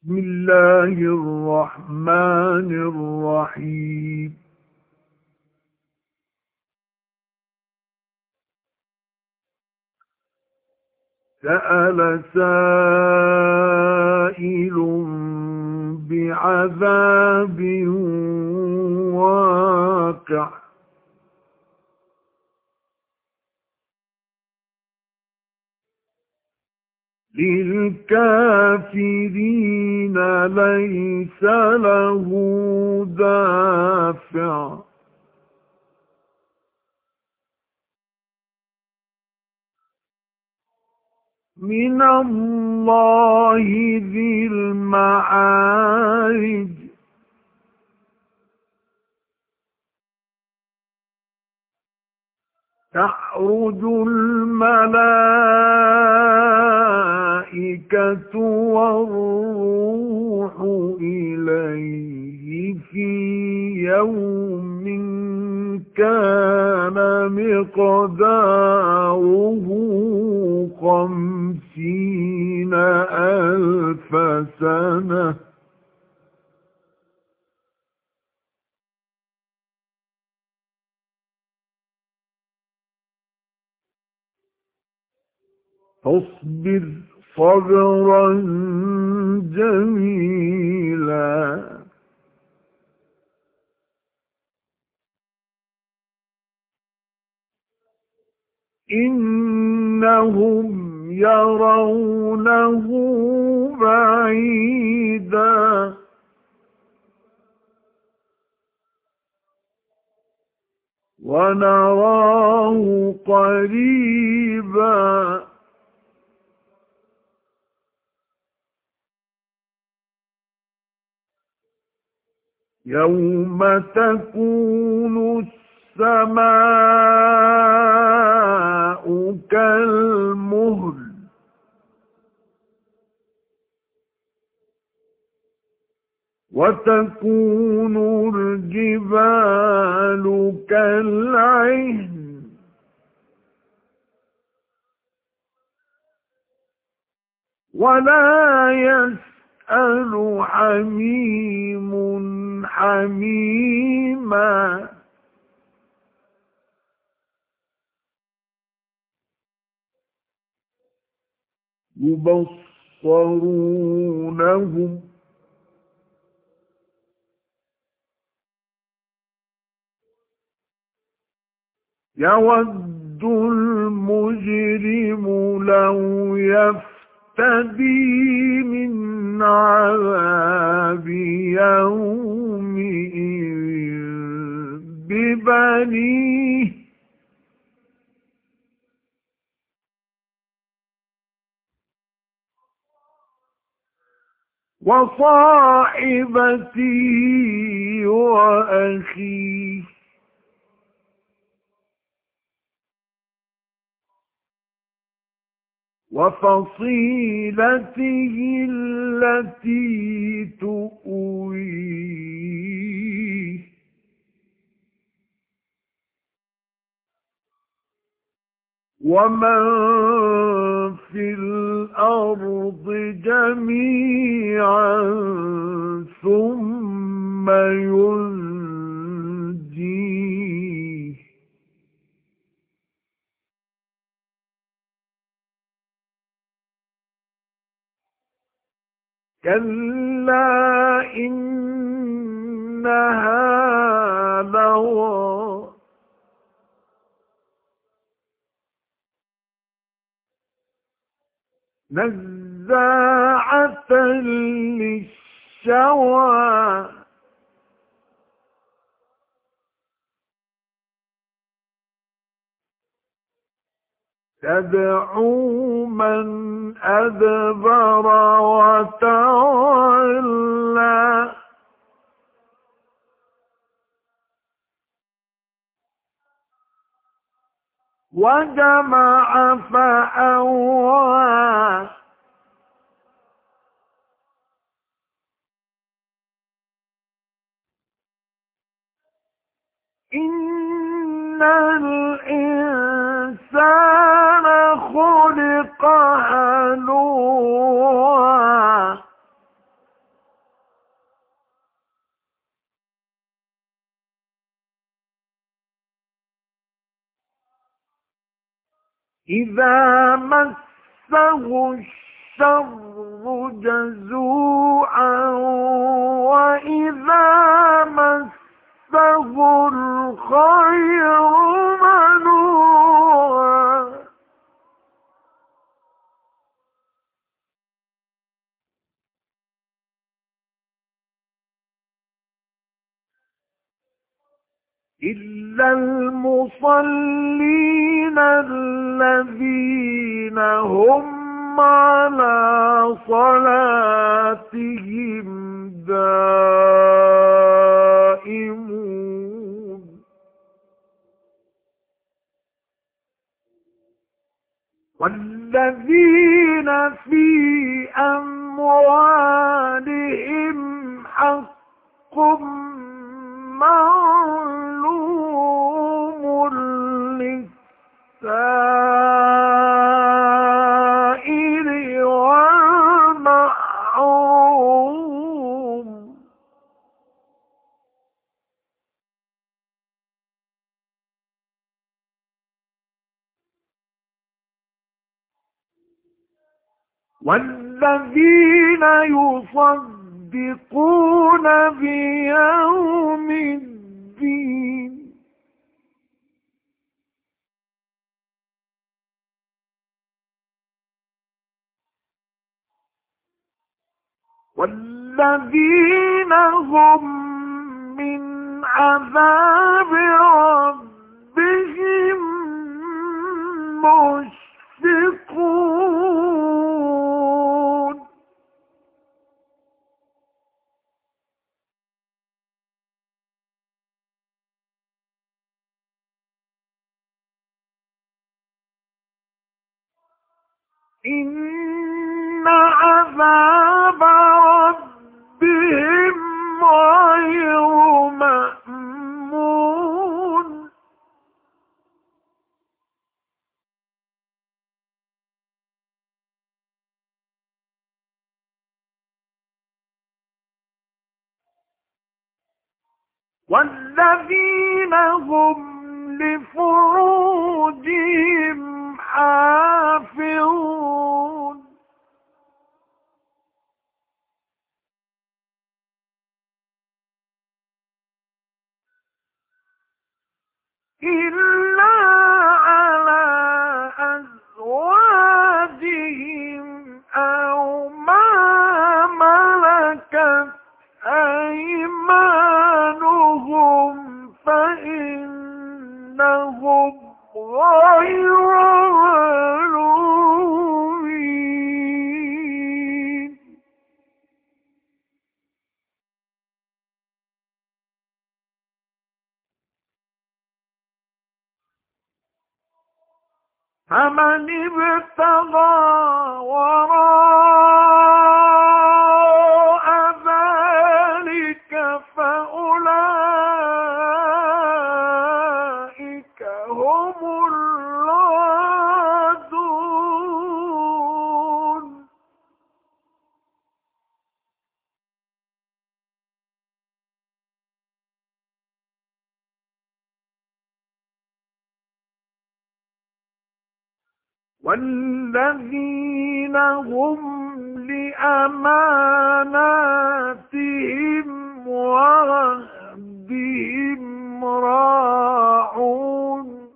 بسم الله الرحمن الرحيم سأل سائل بعذاب واقع للكافرين ليس له دافع من الله ذي المعارج تعرج الملائكة والروح إليه في يوم كان مقداره 50,000 سنة فاصبر صبرا جميلا إنهم يرونه بعيدا ونراه قريبا يوم تكون السماء كالمهل وتكون الجبال كالعهن ولا يسأل حميم حميما يبصرونهم يود المجرم لو يفتدي من عذاب يومئذ ببنيه وصاحبته وأخيه وفصيلته التي تؤويه ومن في الأرض جميعا ثم ينجيه كلا إنها لظى نزاعة للشوى تدعو من أدبر وتولى وجمع فأوعى إن الإنسان خلق هلوعا إذا مسه الشر جزوعا وإذا مسه الخير منوعا إلا المصلين الذين هم على صلاتهم دائمون والذين في أموالهم حق معلوم للسائل والمحروم والذين يصدقون بيوم الدين والذين هم من عذاب ربهم مشفقون إن عذاب ربهم غير مأمون والذين هم لفروجهم حافظون إلا على أزواجهم أو ما ملكت أيمانهم فإنهم غير ملومين فمن ابتغى وراء ذلك فأولئك هم العادون والذين هم لأماناتهم وعهدهم راعون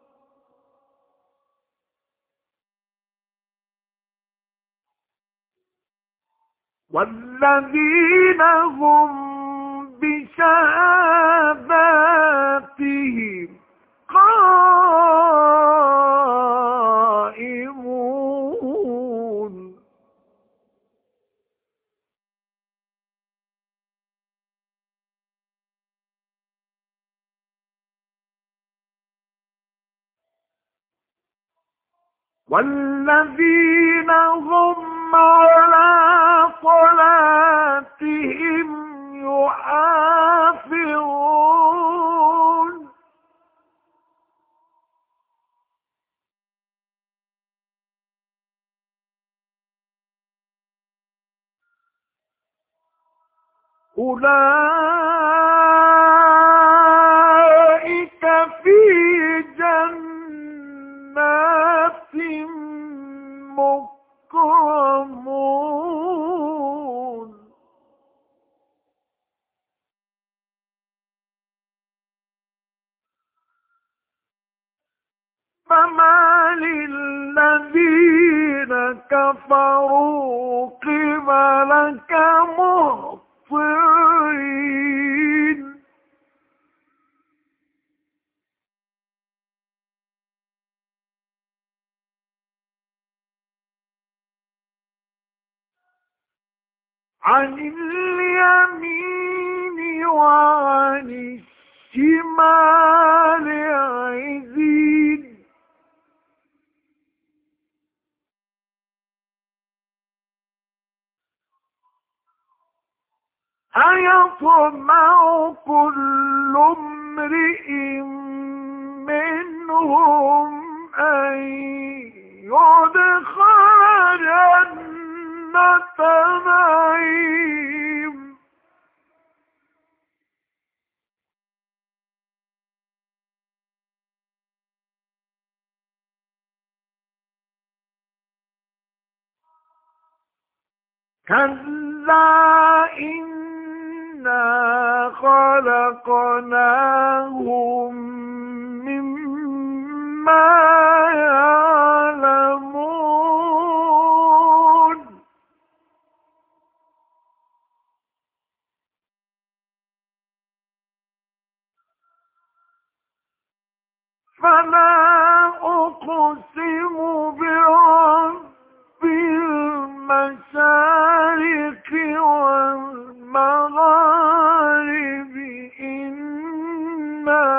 والذين هم بشهاداتهم قائمون والذين هم على صلاتهم يحافظون أولئك في جنات كفروا قبلك مهطعين عن اليمين وعن الشمال عزين أيطمع كل امرئ منهم أن يدخل جنة نعيم كلا إنا خلقناهم مما يعلمون فلا أقسم برب المشارق والمغارب إنا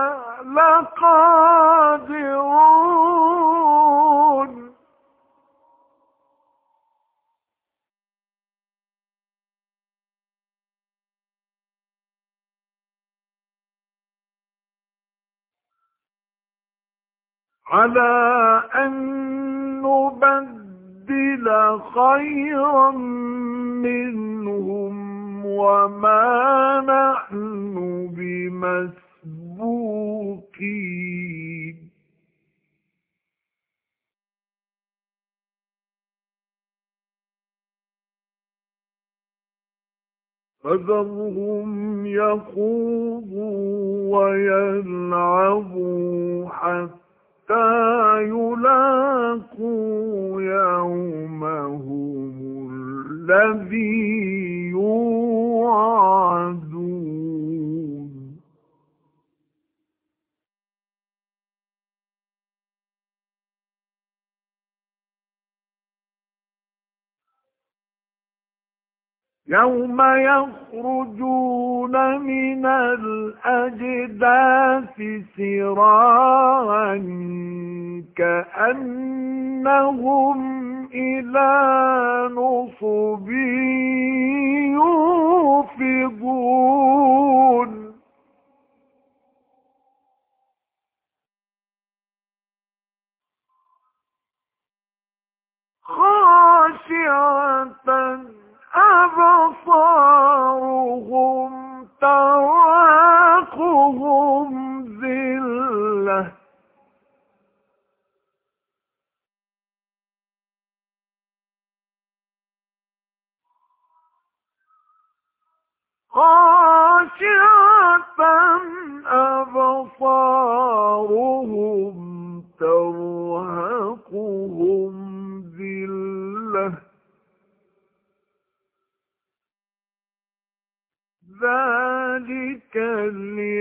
لقادرون على أن نبدل خيرا منهم وما نحن بمسبوقين فذرهم يخوضوا ويلعبوا حتى يلاقوا يومهم الذي يوعدون يوم يخرجون من الأجداث سراعا كأنهم إلى نصب يوفضون خاشعة أبصارهم ترهقهم ذلة خاشعة أبصارهم ترهقهم ذلة ذلك اليوم